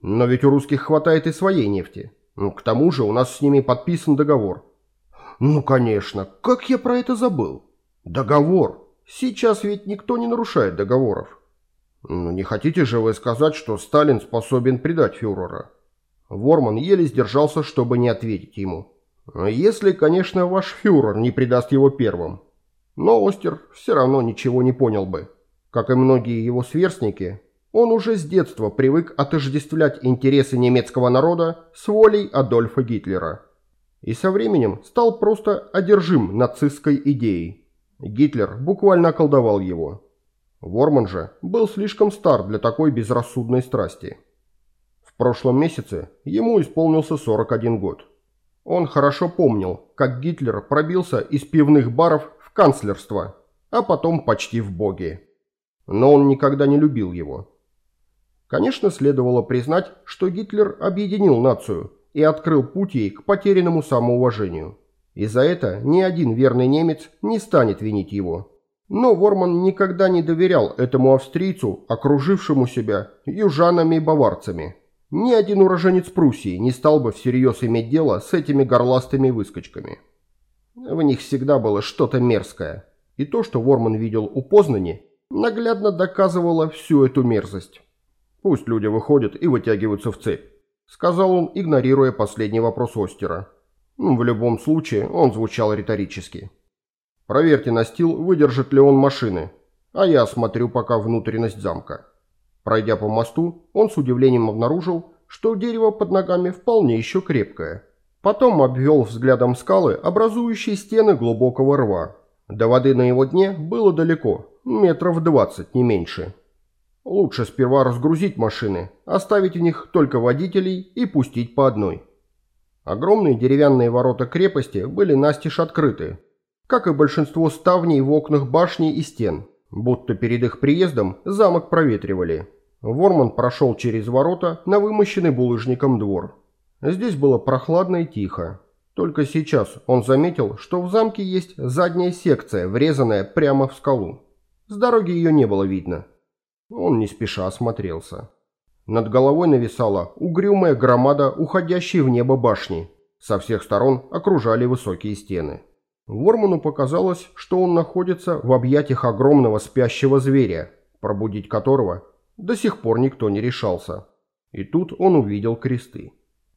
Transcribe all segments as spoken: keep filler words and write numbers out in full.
Но ведь у русских хватает и своей нефти. Ну, к тому же у нас с ними подписан договор. Ну, конечно, как я про это забыл? Договор. Сейчас ведь никто не нарушает договоров. Ну, не хотите же вы сказать, что Сталин способен предать фюрера? Ворман еле сдержался, чтобы не ответить ему. Если, конечно, ваш фюрер не предаст его первым. Но Остер все равно ничего не понял бы. Как и многие его сверстники, он уже с детства привык отождествлять интересы немецкого народа с волей Адольфа Гитлера. И со временем стал просто одержим нацистской идеей. Гитлер буквально околдовал его. Ворман же был слишком стар для такой безрассудной страсти. В прошлом месяце ему исполнился сорок один год. Он хорошо помнил, как Гитлер пробился из пивных баров в канцлерство, а потом почти в боги. Но он никогда не любил его. Конечно, следовало признать, что Гитлер объединил нацию и открыл путь ей к потерянному самоуважению. И за это ни один верный немец не станет винить его. Но Ворман никогда не доверял этому австрийцу, окружившему себя южанами и баварцами. Ни один уроженец Пруссии не стал бы всерьез иметь дело с этими горластыми выскочками. В них всегда было что-то мерзкое. И то, что Ворман видел у Познани, наглядно доказывало всю эту мерзость. «Пусть люди выходят и вытягиваются в цепь», — сказал он, игнорируя последний вопрос Остера. В любом случае, он звучал риторически. «Проверьте настил, выдержит ли он машины, а я осмотрю пока внутренность замка». Пройдя по мосту, он с удивлением обнаружил, что дерево под ногами вполне еще крепкое. Потом обвел взглядом скалы, образующие стены глубокого рва. До воды на его дне было далеко, метров двадцать, не меньше. Лучше сперва разгрузить машины, оставить в них только водителей и пустить по одной. Огромные деревянные ворота крепости были настежь открыты, как и большинство ставней в окнах башни и стен, будто перед их приездом замок проветривали. Ворман прошел через ворота на вымощенный булыжником двор. Здесь было прохладно и тихо. Только сейчас он заметил, что в замке есть задняя секция, врезанная прямо в скалу. С дороги ее не было видно. Он не спеша осмотрелся. Над головой нависала угрюмая громада, уходящей в небо башни. Со всех сторон окружали высокие стены. Ворману показалось, что он находится в объятиях огромного спящего зверя, пробудить которого до сих пор никто не решался. И тут он увидел кресты.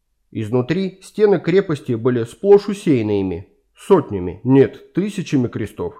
Изнутри стены крепости были сплошь усеяны ими, сотнями, нет, тысячами крестов.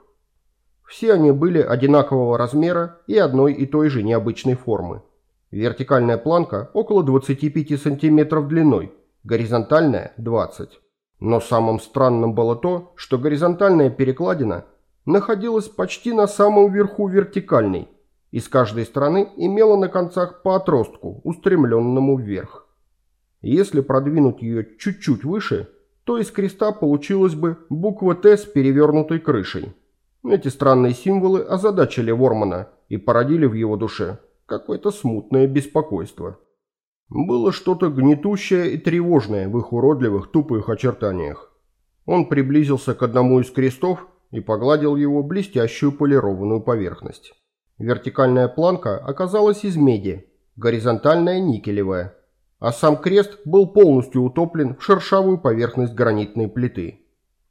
Все они были одинакового размера и одной и той же необычной формы. Вертикальная планка около двадцати пяти сантиметров длиной, горизонтальная – двадцать. Но самым странным было то, что горизонтальная перекладина находилась почти на самом верху вертикальной и с каждой стороны имела на концах по отростку, устремленному вверх. Если продвинуть ее чуть-чуть выше, то из креста получилась бы буква «Т» с перевернутой крышей. Эти странные символы озадачили Вормана и породили в его душе какое-то смутное беспокойство. Было что-то гнетущее и тревожное в их уродливых тупых очертаниях. Он приблизился к одному из крестов и погладил его блестящую полированную поверхность. Вертикальная планка оказалась из меди, горизонтальная – никелевая, а сам крест был полностью утоплен в шершавую поверхность гранитной плиты.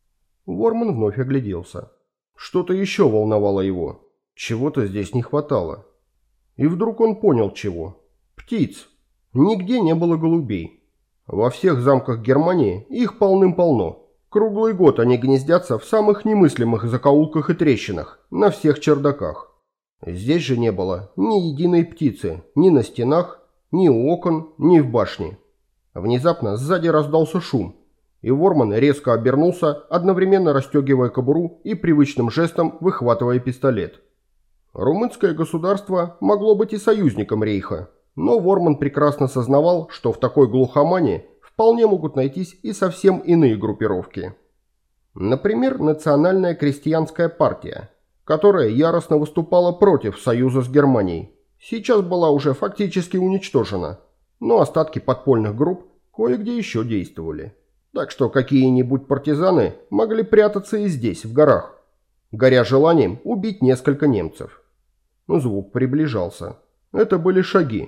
Ворман вновь огляделся. Что-то еще волновало его. Чего-то здесь не хватало. И вдруг он понял чего. Птиц. Нигде не было голубей. Во всех замках Германии их полным-полно. Круглый год они гнездятся в самых немыслимых закоулках и трещинах, на всех чердаках. Здесь же не было ни единой птицы, ни на стенах, ни у окон, ни в башне. Внезапно сзади раздался шум, и Ворман резко обернулся, одновременно расстегивая кобуру и привычным жестом выхватывая пистолет. Румынское государство могло быть и союзником Рейха, но Ворман прекрасно сознавал, что в такой глухомане вполне могут найтись и совсем иные группировки. Например, Национальная крестьянская партия, которая яростно выступала против союза с Германией, сейчас была уже фактически уничтожена, но остатки подпольных групп кое-где еще действовали. Так что какие-нибудь партизаны могли прятаться и здесь, в горах, горя желанием убить несколько немцев. Звук приближался. Это были шаги,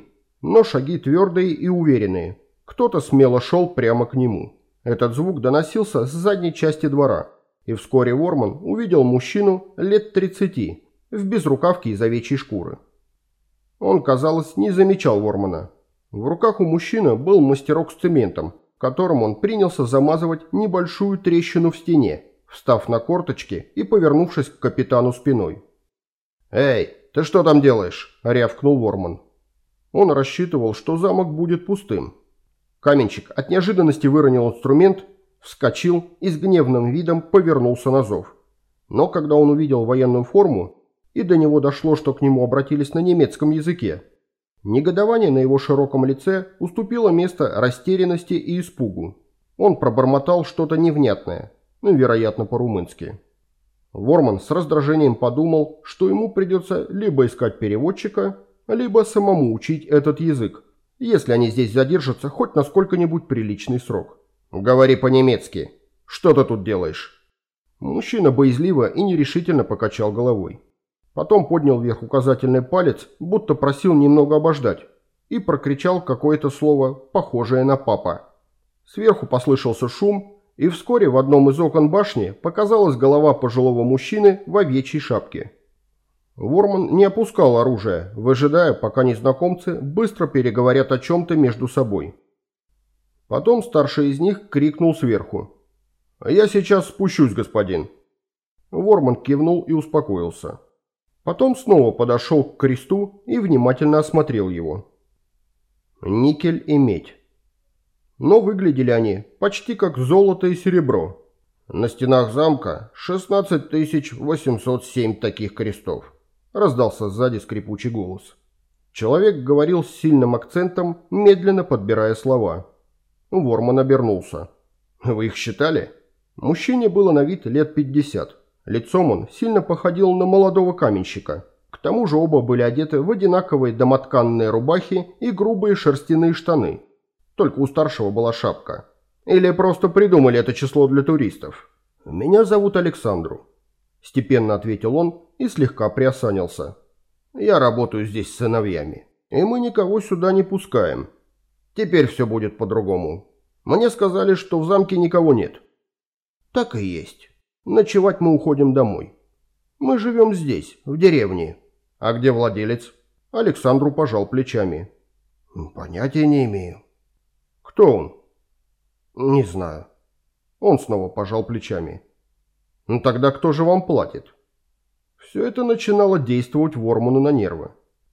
но шаги твердые и уверенные. Кто-то смело шел прямо к нему. Этот звук доносился с задней части двора, и вскоре Ворман увидел мужчину лет тридцати, в безрукавке из овечьей шкуры. Он, казалось, не замечал Вормана. В руках у мужчины был мастерок с цементом, которым он принялся замазывать небольшую трещину в стене, встав на корточки и повернувшись к капитану спиной. «Эй, ты что там делаешь?» – рявкнул Ворман. Он рассчитывал, что замок будет пустым. Каменщик от неожиданности выронил инструмент, вскочил и с гневным видом повернулся на зов. Но когда он увидел военную форму, и до него дошло, что к нему обратились на немецком языке, негодование на его широком лице уступило место растерянности и испугу. Он пробормотал что-то невнятное, ну, вероятно, по-румынски. Ворман с раздражением подумал, что ему придется либо искать переводчика, либо самому учить этот язык, если они здесь задержатся хоть на сколько-нибудь приличный срок. «Говори по-немецки. Что ты тут делаешь?» Мужчина боязливо и нерешительно покачал головой. Потом поднял вверх указательный палец, будто просил немного обождать, и прокричал какое-то слово, похожее на «папа». Сверху послышался шум, и вскоре в одном из окон башни показалась голова пожилого мужчины в овечьей шапке. Ворман не опускал оружие, выжидая, пока незнакомцы быстро переговорят о чем-то между собой. Потом старший из них крикнул сверху: «Я сейчас спущусь, господин». Ворман кивнул и успокоился. Потом снова подошел к кресту и внимательно осмотрел его. Никель и медь. Но выглядели они почти как золото и серебро. На стенах замка шестнадцать тысяч восемьсот семь таких крестов. Раздался сзади скрипучий голос. Человек говорил с сильным акцентом, медленно подбирая слова. Ворман обернулся. «Вы их считали?» Мужчине было на вид лет пятьдесят. Лицом он сильно походил на молодого каменщика. К тому же оба были одеты в одинаковые домотканные рубахи и грубые шерстяные штаны. Только у старшего была шапка. Или просто придумали это число для туристов. «Меня зовут Александру», – степенно ответил он и слегка приосанился. «Я работаю здесь с сыновьями, и мы никого сюда не пускаем. Теперь все будет по-другому. Мне сказали, что в замке никого нет». «Так и есть. Ночевать мы уходим домой. Мы живем здесь, в деревне». «А где владелец?» Александру пожал плечами. «Понятия не имею». «Кто он?» «Не знаю». Он снова пожал плечами. «Ну тогда кто же вам платит?» Все это начинало действовать Ворману на нервы.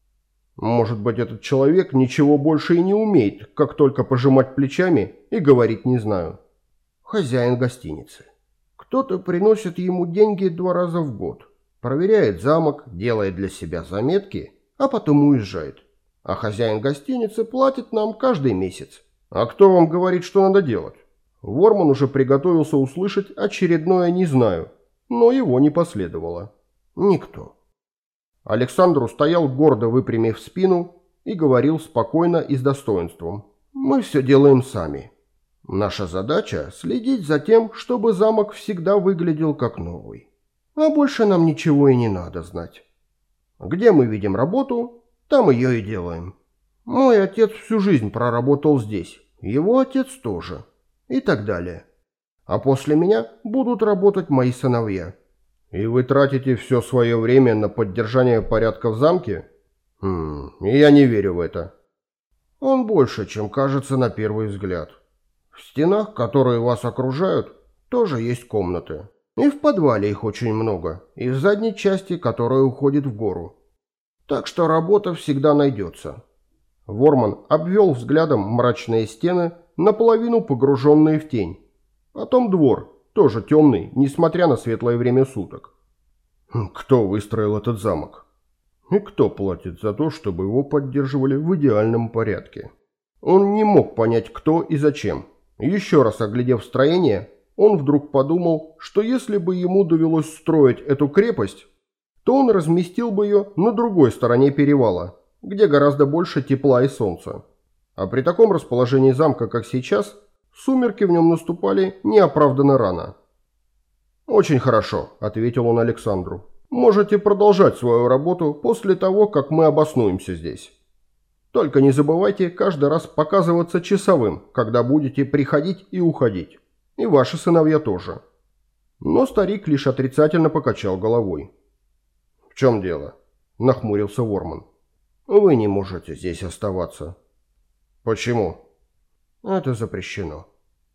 Может быть, этот человек ничего больше и не умеет, как только пожимать плечами и говорить «не знаю». Хозяин гостиницы. Кто-то приносит ему деньги два раза в год, проверяет замок, делает для себя заметки, а потом уезжает. А хозяин гостиницы платит нам каждый месяц. А кто вам говорит, что надо делать? Ворман уже приготовился услышать очередное «не знаю», но его не последовало. Никто. Александру стоял гордо выпрямив спину и говорил спокойно и с достоинством. «Мы все делаем сами. Наша задача – следить за тем, чтобы замок всегда выглядел как новый. А больше нам ничего и не надо знать. Где мы видим работу, там ее и делаем. Мой отец всю жизнь проработал здесь, его отец тоже. И так далее. А после меня будут работать мои сыновья». «И вы тратите все свое время на поддержание порядка в замке?» «Хм, я не верю в это». «Он больше, чем кажется на первый взгляд. В стенах, которые вас окружают, тоже есть комнаты. И в подвале их очень много, и в задней части, которая уходит в гору. Так что работа всегда найдется». Ворман обвел взглядом мрачные стены, наполовину погруженные в тень. Потом двор, тоже темный, несмотря на светлое время суток. Кто выстроил этот замок? И кто платит за то, чтобы его поддерживали в идеальном порядке? Он не мог понять, кто и зачем. Еще раз оглядев строение, он вдруг подумал, что если бы ему довелось строить эту крепость, то он разместил бы ее на другой стороне перевала, где гораздо больше тепла и солнца. А при таком расположении замка, как сейчас, сумерки в нем наступали неоправданно рано. «Очень хорошо», – ответил он Александру. «Можете продолжать свою работу после того, как мы обоснуемся здесь». Только не забывайте каждый раз показываться часовым, когда будете приходить и уходить. И ваши сыновья тоже». Но старик лишь отрицательно покачал головой. «В чем дело?» – нахмурился Ворман. «Вы не можете здесь оставаться». «Почему?» «Это запрещено».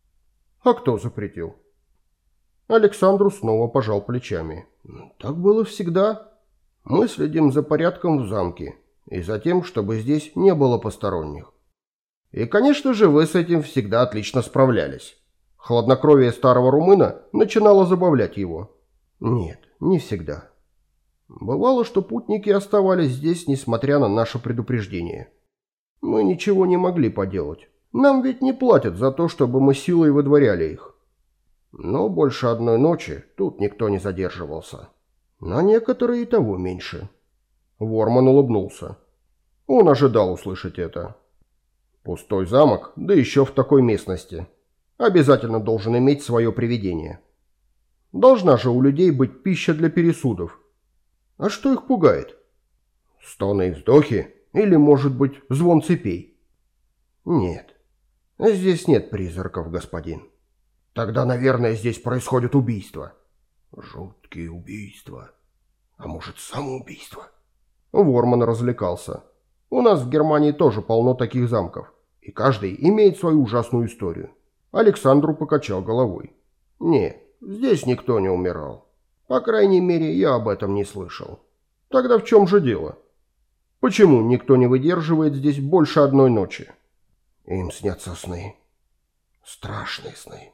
«А кто запретил?» Александру снова пожал плечами. «Так было всегда. Мы следим за порядком в замке и за тем, чтобы здесь не было посторонних. И, конечно же, вы с этим всегда отлично справлялись». Хладнокровие старого румына начинало забавлять его. «Нет, не всегда. Бывало, что путники оставались здесь, несмотря на наше предупреждение. Мы ничего не могли поделать. Нам ведь не платят за то, чтобы мы силой выдворяли их. Но больше одной ночи тут никто не задерживался. На некоторые и того меньше». Ворман улыбнулся. Он ожидал услышать это. Пустой замок, да еще в такой местности. Обязательно должен иметь свое привидение. Должна же у людей быть пища для пересудов. А что их пугает? Стоны и вздохи? Или, может быть, звон цепей? Нет, здесь нет призраков, господин. Тогда, наверное, здесь происходит убийство. Жуткие убийства. А может, самоубийство? Ворман развлекался. У нас в Германии тоже полно таких замков, и каждый имеет свою ужасную историю. Александру покачал головой. Нет, здесь никто не умирал. По крайней мере, я об этом не слышал. Тогда в чем же дело? Почему никто не выдерживает здесь больше одной ночи? Им снятся сны. Страшные сны.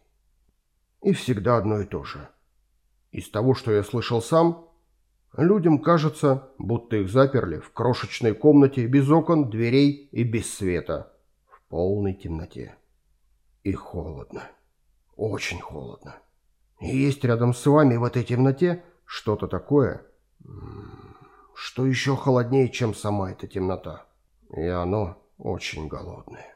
И всегда одно и то же. Из того, что я слышал сам, людям кажется, будто их заперли в крошечной комнате без окон, дверей и без света, в полной темноте. И холодно. Очень холодно. И есть рядом с вами в этой темноте что-то такое, что еще холоднее, чем сама эта темнота. И оно очень голодное.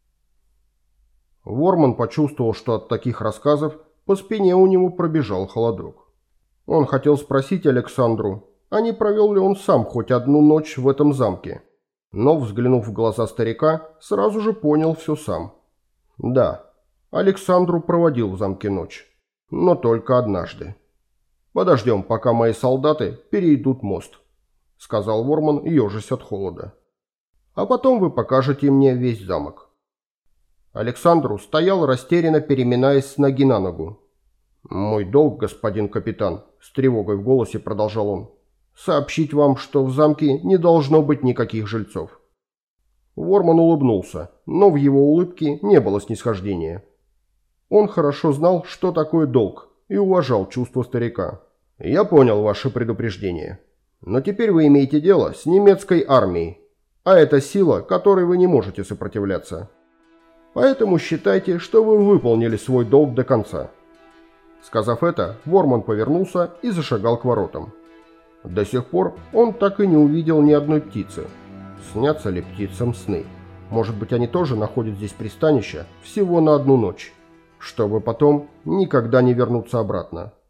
Ворман почувствовал, что от таких рассказов по спине у него пробежал холодок. Он хотел спросить Александру, а не провел ли он сам хоть одну ночь в этом замке. Но, взглянув в глаза старика, сразу же понял все сам. Да, Александру проводил в замке ночь, но только однажды. «Подождем, пока мои солдаты перейдут мост», — сказал Ворман, ежась от холода. «А потом вы покажете мне весь замок». Александру стоял растерянно, переминаясь с ноги на ногу. «Мой долг, господин капитан», — с тревогой в голосе продолжал он, — «сообщить вам, что в замке не должно быть никаких жильцов». Ворман улыбнулся, но в его улыбке не было снисхождения. Он хорошо знал, что такое долг, и уважал чувства старика. «Я понял ваше предупреждение. Но теперь вы имеете дело с немецкой армией, а это сила, которой вы не можете сопротивляться. Поэтому считайте, что вы выполнили свой долг до конца». Сказав это, Ворман повернулся и зашагал к воротам. До сих пор он так и не увидел ни одной птицы. Снятся ли птицам сны? Может быть, они тоже находят здесь пристанище всего на одну ночь, чтобы потом никогда не вернуться обратно.